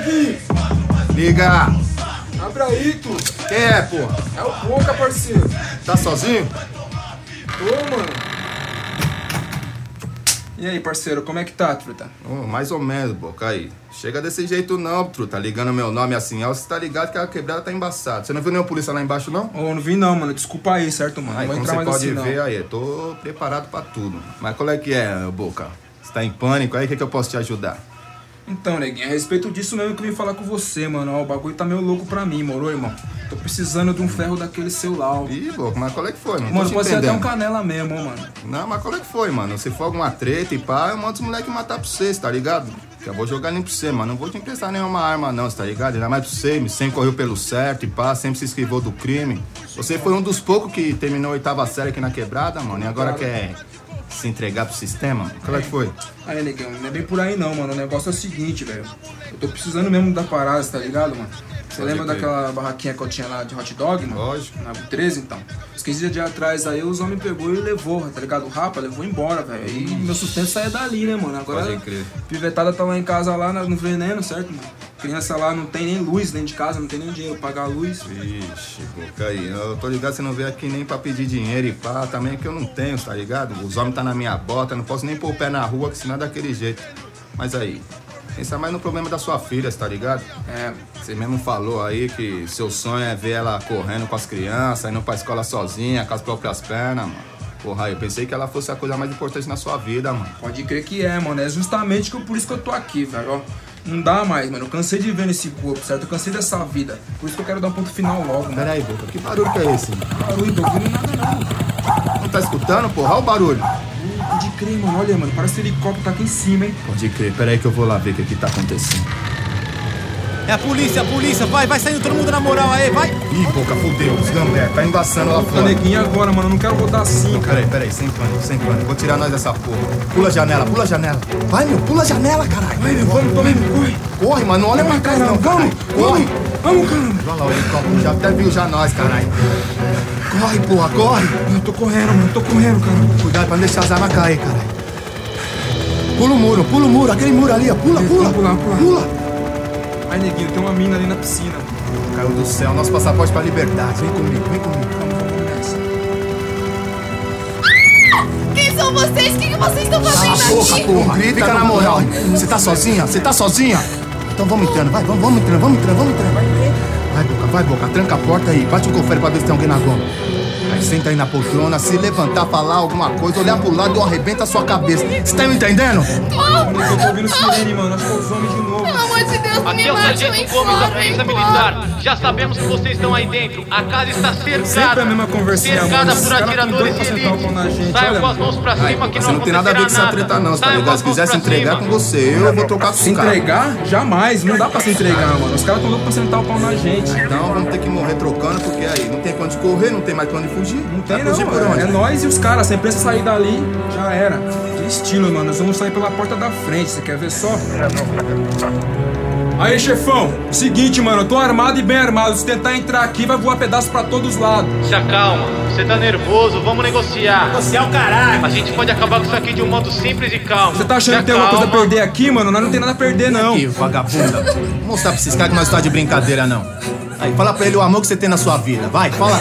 neguinho! Liga! Abre aí, tu! Quem é, pô? É o Boca, parceiro! Tá sozinho? Ô, mano! E aí, parceiro, como é que tá, truta? Mais ou menos, Boca, aí. Chega desse jeito não, truta. Ligando meu nome assim, você tá ligado que a quebrada tá embaçada. Você não viu nenhum polícia lá embaixo, não? Ô, não vi não, mano. Desculpa aí, certo, mano? Aí, Não vou como entrar você mais pode assim, ver não. aí, eu tô preparado pra tudo. Mas qual é que é, Boca? Você tá em pânico aí? O que eu posso te ajudar? Então, neguinho, a respeito disso mesmo que eu vim falar com você, mano. Ó, o bagulho tá meio louco pra mim, moro, irmão? Tô precisando de um ferro daquele seu lá, ó. Ih, Boca, mas qual é que foi, mano? Mano, Tô te pode ser até entendendo. um canela mesmo, ó, mano. Não, mas qual é que foi, mano? Se for alguma treta e pá, eu mando os moleques matar pra você, tá ligado? Que eu vou jogar nem pra você, mano. Não vou te emprestar nenhuma arma, não, tá ligado? Ainda mais pra você, sempre correu pelo certo e pá, sempre se esquivou do crime. Você foi um dos poucos que terminou a 8ª série aqui na quebrada, mano, e agora quer se entregar pro sistema? Qual é que foi? Aí, negão, não é bem por aí não, mano. O negócio é o seguinte, velho. Eu tô precisando mesmo da parada, tá ligado, mano? Você Pode lembra crer. daquela barraquinha que eu tinha lá de hot dog, mano? Lógico. Na 13, então. Uns 15 dias atrás aí, os homens pegou e levou, tá ligado? O rapa levou embora, velho. E meu sustento saía dali, né, mano? Agora, Pode crer. pivetada tá lá em casa, lá no veneno, certo, mano? Criança lá não tem nem luz dentro de casa, não tem nem dinheiro pra pagar a luz. Vixe, Boca aí. Eu tô ligado, você não veio aqui nem pra pedir dinheiro e pá, também é que eu não tenho, tá ligado? Os homens tá na minha bota, não posso nem pôr o pé na rua, que senão é daquele jeito. Mas aí, pensa mais no problema da sua filha, tá ligado? É, Você mesmo falou aí que seu sonho é ver ela correndo com as crianças, indo pra escola sozinha, com as próprias pernas, mano. Porra, eu pensei que ela fosse a coisa mais importante na sua vida, mano. pode crer que é, mano. É justamente por isso que eu tô aqui, velho, ó. Não dá mais, mano. Eu cansei de ver nesse corpo, certo? Eu cansei dessa vida. Por isso que eu quero dar um ponto final logo, mano. Pera aí, Boca, que barulho que é esse? Barulho, tô ouvindo nada não. Não tá escutando, porra? Olha o barulho. Pode crer, mano. Olha, mano. Parece que o helicóptero tá aqui em cima, hein? Pode crer, pera aí que eu vou lá ver o que tá acontecendo. É a polícia, vai saindo todo mundo na moral aí, vai! Ih, Boca, fudeu, os gambé, tá embaçando lá Tá fora. neguinho agora, mano. Eu não quero rodar assim, cara. Pera aí, sem pânico. Vou tirar nós dessa porra. Pula a janela. Vai, meu, pula a janela, caralho. Vai, meu, vamos, corre. Corre, mano, não olha pra trás não, Vamos, corre. Vamos, caramba. Olha lá o helicóptero, já até viu já nós, caralho. Corre, porra, corre. Eu tô correndo, mano. Tô correndo, cara. Cuidado pra não deixar as armas cair, caralho. Pula o muro, aquele muro ali, ó. Pula. Pula. Ai, neguinho, tem uma mina ali na piscina. Caiu do céu, nosso passaporte pra liberdade. Vem comigo. Vamos nessa. Quem são vocês? O que vocês estão fazendo aqui? Porra, fica na moral. Você tá sozinha? Então vamos entrando, vai, vamos entrando. Vai, Boca, tranca a porta aí. Bate um confere pra ver se tem alguém na goma. Aí senta aí na poltrona, se levantar, falar alguma coisa, olhar pro lado, eu arrebento a sua cabeça. Você tá me entendendo? Eu tô ouvindo sirene, mano. Acho que é os homens de novo. Pelo amor de Deus, Aqui me é o mate, Sargento Gomes da Polícia Militar. Já sabemos que vocês estão aí dentro. A casa está cercada. Sempre a mesma conversinha, cercada mano. por Esses caras atiradores tão de doidos pra sentar o pau na elite. gente, Saiam olha, com as mãos pra cima que Você não não tem nada a ver com essa acontecerá treta não, tá Saiam ligado? Se com as quiser mãos se pra entregar cima. com você, eu vou trocar com Se os caras. entregar? Jamais. Não dá pra se entregar, mano. Os caras tão loucos pra sentar o pau na gente. Então vamos ter que morrer trocando, porque aí não tem pra onde correr, não tem mais pra onde fugir. Não tem Vai não, fugir por mano. onde? É nós e os caras. Se a imprensa sair dali, já era. De estilo, mano. Nós vamos sair pela porta da frente. Você quer ver só? Aí, chefão. Seguinte, mano. Eu tô armado e bem armado. Se tentar entrar aqui, vai voar pedaço pra todos os lados. Se acalma. Você tá nervoso. Vamos negociar. Negociar o caralho! A gente pode acabar com isso aqui de um modo simples e calmo. Você tá achando Se que tem alguma coisa a acalma. perder aqui, mano? Nós não tem nada a perder, não. Aqui, vagabunda. Vou mostrar pra esses caras que nós tá de brincadeira, não. Aí, fala pra ele o amor que você tem na sua vida. Vai, fala.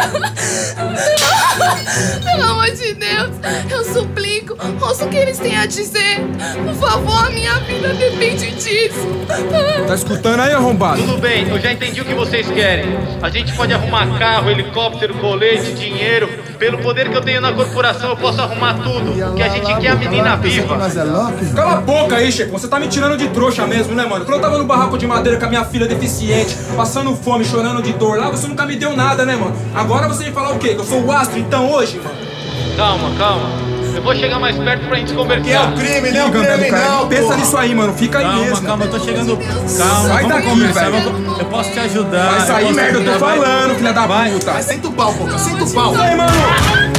Pelo amor de Deus, eu suplico, ouça o que eles têm a dizer. Por favor, a minha vida depende disso. Tá escutando aí, arrombado? Tudo bem, eu já entendi o que vocês querem. A gente pode arrumar carro, helicóptero, colete, dinheiro. Pelo poder que eu tenho na corporação, eu posso arrumar tudo. O que a gente quer é a menina viva. Nós é louco? Cala a boca aí, chefe. Você tá me tirando de trouxa mesmo, né, mano? Quando eu tava no barraco de madeira com a minha filha deficiente, passando fome, chorando de dor lá, você nunca me deu nada, né, mano? Agora você vem falar o quê? Que eu sou o astro, então, hoje, mano? Calma. Eu vou chegar mais perto pra gente conversar. Que é o crime, né? O Fica, crime cara, não, pensa porra. nisso aí, mano. Fica aí mesmo. Calma, eu tô chegando. Calma, Sai vamos daqui, conversar. velho. Eu posso te ajudar. Vai sair, posso te merda, eu tô ajudar, vai. falando, filha da puta. Vai, senta o pau, porra, senta o pau. Sai, mano.